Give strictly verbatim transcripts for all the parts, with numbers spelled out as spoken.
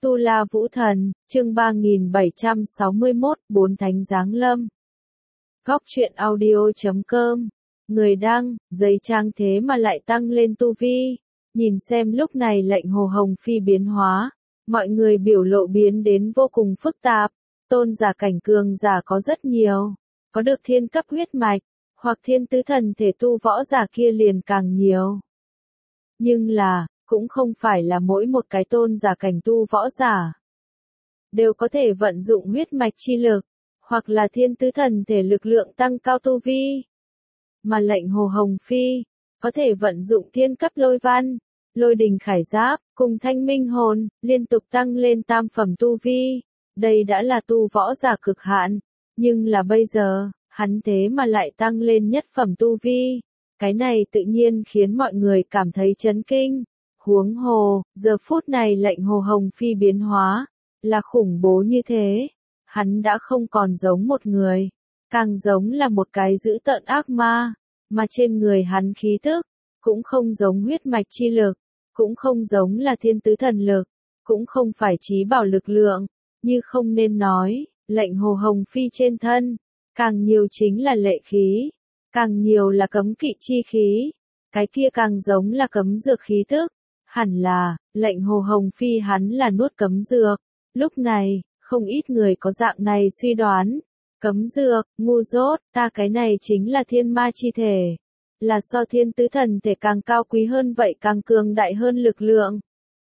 Tu La Vũ Thần, chương ba nghìn bảy trăm sáu mươi mốt, Bốn Thánh Giáng Lâm. Góc truyện audio chấm com. Người đăng, giấy trang thế mà lại tăng lên tu vi. Nhìn xem lúc này lệnh Hồ Hồng Phi biến hóa. Mọi người biểu lộ biến đến vô cùng phức tạp. Tôn giả cảnh cường giả có rất nhiều. Có được thiên cấp huyết mạch, hoặc thiên tứ thần thể tu võ giả kia liền càng nhiều. Nhưng là, cũng không phải là mỗi một cái tôn giả cảnh tu võ giả đều có thể vận dụng huyết mạch chi lực, hoặc là thiên tứ thần thể lực lượng tăng cao tu vi. Mà lệnh Hồ Hồng Phi, có thể vận dụng thiên cấp lôi văn, lôi đình khải giáp, cùng thanh minh hồn, liên tục tăng lên tam phẩm tu vi. Đây đã là tu võ giả cực hạn, nhưng là bây giờ, hắn thế mà lại tăng lên nhất phẩm tu vi. Cái này tự nhiên khiến mọi người cảm thấy chấn kinh. Huống hồ, giờ phút này lệnh Hồ Hồng Phi biến hóa, là khủng bố như thế. Hắn đã không còn giống một người, càng giống là một cái dữ tợn ác ma, mà trên người hắn khí tức, cũng không giống huyết mạch chi lực, cũng không giống là thiên tứ thần lực, cũng không phải chí bảo lực lượng, như không nên nói, lệnh Hồ Hồng Phi trên thân, càng nhiều chính là lệ khí, càng nhiều là cấm kỵ chi khí, cái kia càng giống là cấm dược khí tức. Hẳn là, lệnh Hồ Hồng Phi hắn là nuốt cấm dược. Lúc này, không ít người có dạng này suy đoán. Cấm dược, ngu dốt, ta cái này chính là thiên ma chi thể. Là so thiên tứ thần thể càng cao quý hơn vậy càng cường đại hơn lực lượng.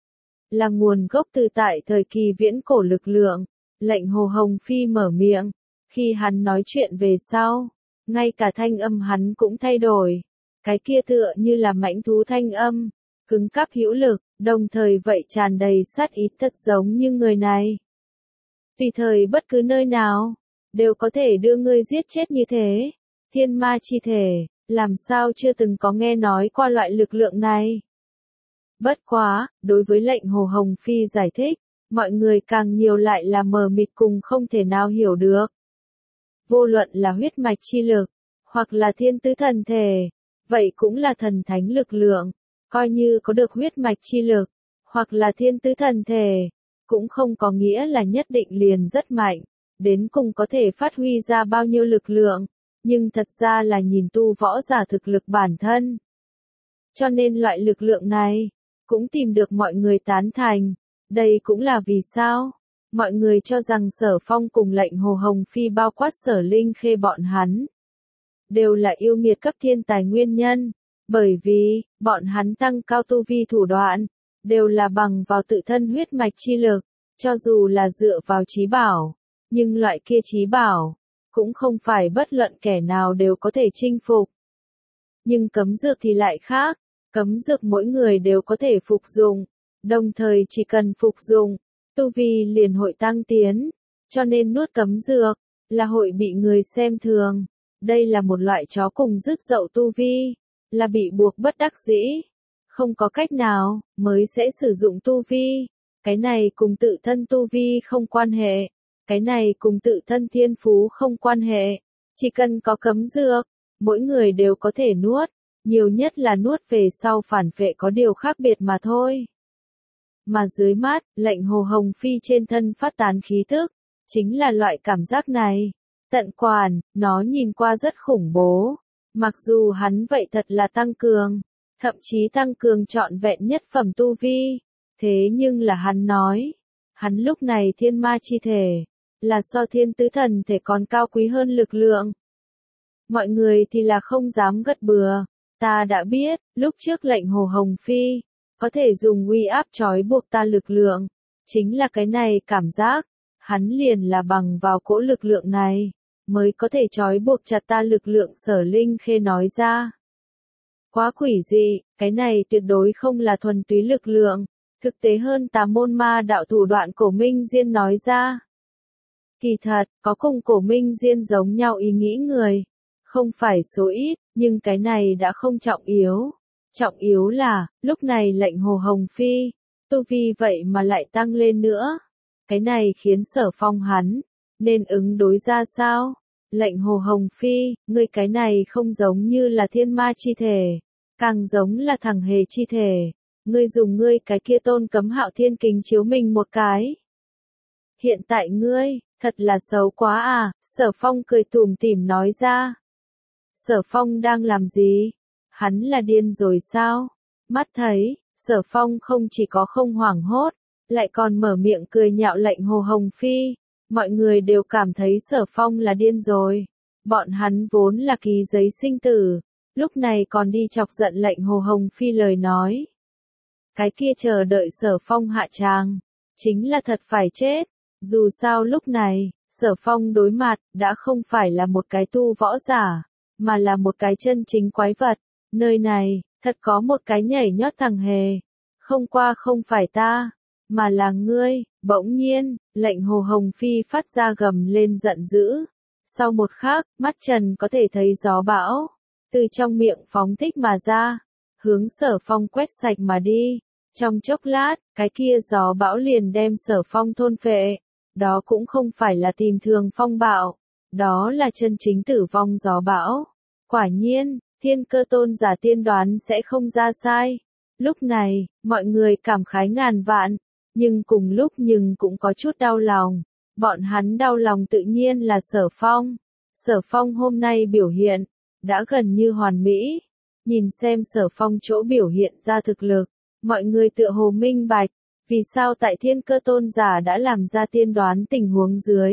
Là nguồn gốc từ tại thời kỳ viễn cổ lực lượng. Lệnh Hồ Hồng Phi mở miệng. Khi hắn nói chuyện về sau, ngay cả thanh âm hắn cũng thay đổi. Cái kia tựa như là mãnh thú thanh âm. Cứng cáp hữu lực, đồng thời vậy tràn đầy sát ý thật giống như người này. Tùy thời bất cứ nơi nào, đều có thể đưa ngươi giết chết như thế. Thiên ma chi thể, làm sao chưa từng có nghe nói qua loại lực lượng này. Bất quá, đối với lệnh Hồ Hồng Phi giải thích, mọi người càng nhiều lại là mờ mịt cùng không thể nào hiểu được. Vô luận là huyết mạch chi lực, hoặc là thiên tứ thần thể, vậy cũng là thần thánh lực lượng. Coi như có được huyết mạch chi lực, hoặc là thiên tứ thần thể, cũng không có nghĩa là nhất định liền rất mạnh, đến cùng có thể phát huy ra bao nhiêu lực lượng, nhưng thật ra là nhìn tu võ giả thực lực bản thân. Cho nên loại lực lượng này, cũng tìm được mọi người tán thành, đây cũng là vì sao, mọi người cho rằng Sở Phong cùng lệnh Hồ Hồng Phi bao quát Sở Linh Khê bọn hắn, đều là yêu nghiệt cấp thiên tài nguyên nhân. Bởi vì, bọn hắn tăng cao tu vi thủ đoạn, đều là bằng vào tự thân huyết mạch chi lực, cho dù là dựa vào chí bảo, nhưng loại kia chí bảo, cũng không phải bất luận kẻ nào đều có thể chinh phục. Nhưng cấm dược thì lại khác, cấm dược mỗi người đều có thể phục dụng, đồng thời chỉ cần phục dụng, tu vi liền hội tăng tiến, cho nên nuốt cấm dược, là hội bị người xem thường. Đây là một loại chó cùng rứt dậu tu vi. Là bị buộc bất đắc dĩ, không có cách nào, mới sẽ sử dụng tu vi. Cái này cùng tự thân tu vi không quan hệ, cái này cùng tự thân thiên phú không quan hệ. Chỉ cần có cấm dược, mỗi người đều có thể nuốt, nhiều nhất là nuốt về sau phản vệ có điều khác biệt mà thôi. Mà dưới mắt, lệnh Hồ Hồng Phi trên thân phát tán khí tức, chính là loại cảm giác này. Tận quản, nó nhìn qua rất khủng bố. Mặc dù hắn vậy thật là tăng cường, thậm chí tăng cường trọn vẹn nhất phẩm tu vi, thế nhưng là hắn nói, hắn lúc này thiên ma chi thể, là so thiên tứ thần thể còn cao quý hơn lực lượng. Mọi người thì là không dám gật bừa, ta đã biết, lúc trước lệnh Hồ Hồng Phi, có thể dùng uy áp trói buộc ta lực lượng, chính là cái này cảm giác, hắn liền là bằng vào cỗ lực lượng này. Mới có thể trói buộc chặt ta lực lượng. Sở Linh Khê nói ra. Quá quỷ dị, cái này tuyệt đối không là thuần túy lực lượng, thực tế hơn tà môn ma đạo thủ đoạn. Cổ Minh Diên nói ra. Kỳ thật, có cùng Cổ Minh Diên giống nhau ý nghĩ người, không phải số ít, nhưng cái này đã không trọng yếu. Trọng yếu là, lúc này lệnh Hồ Hồng Phi, tu vi vậy mà lại tăng lên nữa. Cái này khiến Sở Phong hắn nên ứng đối ra sao? Lệnh Hồ Hồng Phi, ngươi cái này không giống như là thiên ma chi thể, càng giống là thằng hề chi thể. ngươi dùng ngươi cái kia tôn cấm hạo thiên kính chiếu mình một cái. Hiện tại ngươi, thật là xấu quá à, Sở Phong cười tủm tỉm nói ra. Sở Phong đang làm gì? Hắn là điên rồi sao? Mắt thấy, Sở Phong không chỉ có không hoảng hốt, lại còn mở miệng cười nhạo lệnh Hồ Hồng Phi. Mọi người đều cảm thấy Sở Phong là điên rồi. Bọn hắn vốn là ký giấy sinh tử, lúc này còn đi chọc giận lệnh Hồ Hồng Phi lời nói. Cái kia chờ đợi Sở Phong hạ tràng, chính là thật phải chết. Dù sao lúc này, Sở Phong đối mặt, đã không phải là một cái tu võ giả, mà là một cái chân chính quái vật. Nơi này, thật có một cái nhảy nhót thằng hề. Không qua không phải ta, mà là ngươi. Bỗng nhiên, lệnh Hồ Hồng Phi phát ra gầm lên giận dữ. Sau một khắc, mắt Trần có thể thấy gió bão, từ trong miệng phóng thích mà ra, hướng Sở Phong quét sạch mà đi. Trong chốc lát, cái kia gió bão liền đem Sở Phong thôn phệ. Đó cũng không phải là tìm thường phong bạo, đó là chân chính tử vong gió bão. Quả nhiên, thiên cơ tôn giả tiên đoán sẽ không ra sai. Lúc này, mọi người cảm khái ngàn vạn, nhưng cùng lúc nhưng cũng có chút đau lòng. Bọn hắn đau lòng tự nhiên là Sở Phong. Sở Phong hôm nay biểu hiện, đã gần như hoàn mỹ. Nhìn xem Sở Phong chỗ biểu hiện ra thực lực, mọi người tựa hồ minh bạch. Vì sao tại thiên cơ tôn giả đã làm ra tiên đoán tình huống dưới?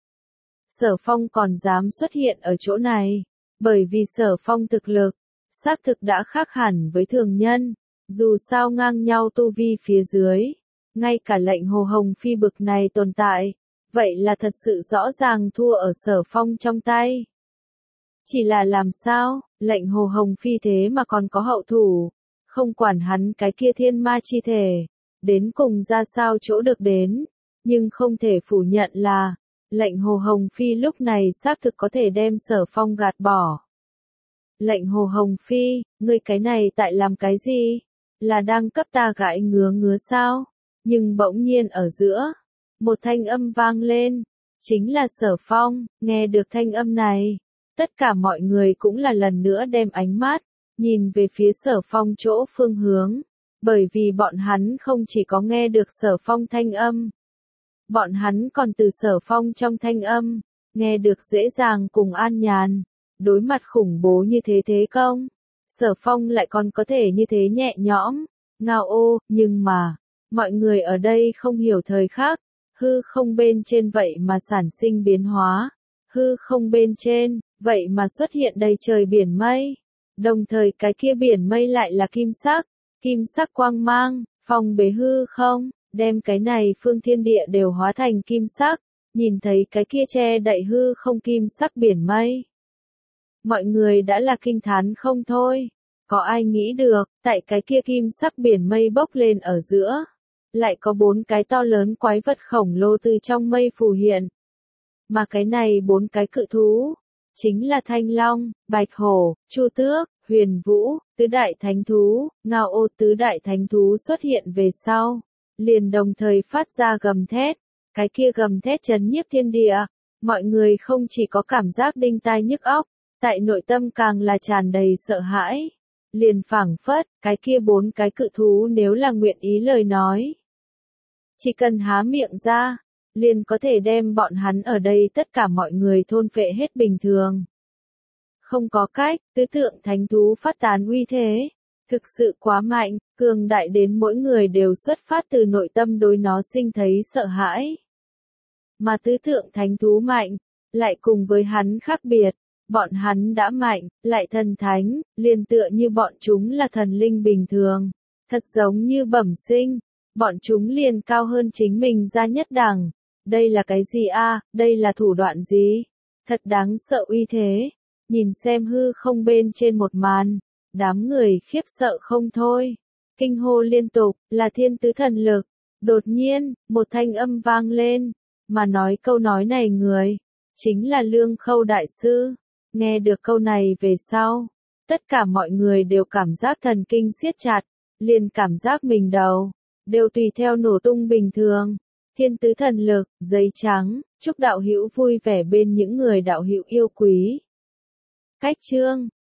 Sở Phong còn dám xuất hiện ở chỗ này, bởi vì Sở Phong thực lực, xác thực đã khác hẳn với thường nhân, dù sao ngang nhau tu vi phía dưới, ngay cả lệnh Hồ Hồng Phi bực này tồn tại, vậy là thật sự rõ ràng thua ở Sở Phong trong tay. Chỉ là làm sao, lệnh Hồ Hồng Phi thế mà còn có hậu thủ, không quản hắn cái kia thiên ma chi thể. Đến cùng ra sao chỗ được đến, nhưng không thể phủ nhận là, lệnh Hồ Hồng Phi lúc này xác thực có thể đem Sở Phong gạt bỏ. Lệnh Hồ Hồng Phi, ngươi cái này tại làm cái gì? Là đang cấp ta gãi ngứa ngứa sao? Nhưng bỗng nhiên ở giữa, một thanh âm vang lên, chính là Sở Phong. Nghe được thanh âm này, tất cả mọi người cũng là lần nữa đem ánh mắt, nhìn về phía Sở Phong chỗ phương hướng. Bởi vì bọn hắn không chỉ có nghe được Sở Phong thanh âm, bọn hắn còn từ Sở Phong trong thanh âm, nghe được dễ dàng cùng an nhàn, đối mặt khủng bố như thế thế công. Sở Phong lại còn có thể như thế nhẹ nhõm, ngao ô, nhưng mà, mọi người ở đây không hiểu thời khắc, hư không bên trên vậy mà sản sinh biến hóa, hư không bên trên, vậy mà xuất hiện đầy trời biển mây, đồng thời cái kia biển mây lại là kim sắc. Kim sắc quang mang, phong bế hư không, đem cái này phương thiên địa đều hóa thành kim sắc, nhìn thấy cái kia che đậy hư không kim sắc biển mây. Mọi người đã là kinh thán không thôi, có ai nghĩ được, tại cái kia kim sắc biển mây bốc lên ở giữa, lại có bốn cái to lớn quái vật khổng lồ từ trong mây phù hiện. Mà cái này bốn cái cự thú, chính là Thanh Long, Bạch Hổ, Chu Tước, Huyền Vũ, tứ đại thánh thú. Ngao ô tứ đại thánh thú xuất hiện về sau, liền đồng thời phát ra gầm thét, cái kia gầm thét chấn nhiếp thiên địa, mọi người không chỉ có cảm giác đinh tai nhức óc, tại nội tâm càng là tràn đầy sợ hãi, liền phảng phất, cái kia bốn cái cự thú nếu là nguyện ý lời nói, chỉ cần há miệng ra, liền có thể đem bọn hắn ở đây tất cả mọi người thôn phệ hết bình thường. Không có cách, tứ tượng thánh thú phát tán uy thế, thực sự quá mạnh, cường đại đến mỗi người đều xuất phát từ nội tâm đối nó sinh thấy sợ hãi. Mà tứ tượng thánh thú mạnh, lại cùng với hắn khác biệt, bọn hắn đã mạnh, lại thần thánh, liền tựa như bọn chúng là thần linh bình thường, thật giống như bẩm sinh, bọn chúng liền cao hơn chính mình ra nhất đẳng. Đây là cái gì a? Đây là thủ đoạn gì? Thật đáng sợ uy thế. Nhìn xem hư không bên trên một màn, đám người khiếp sợ không thôi. Kinh hô liên tục, là thiên tứ thần lực. Đột nhiên, một thanh âm vang lên, mà nói câu nói này người, chính là Lương Khâu Đại Sư. Nghe được câu này về sau, tất cả mọi người đều cảm giác thần kinh siết chặt, liền cảm giác mình đầu, đều tùy theo nổ tung bình thường. Thiên tứ thần lực, giấy trắng, chúc đạo hữu vui vẻ bên những người đạo hữu yêu quý. Cách chương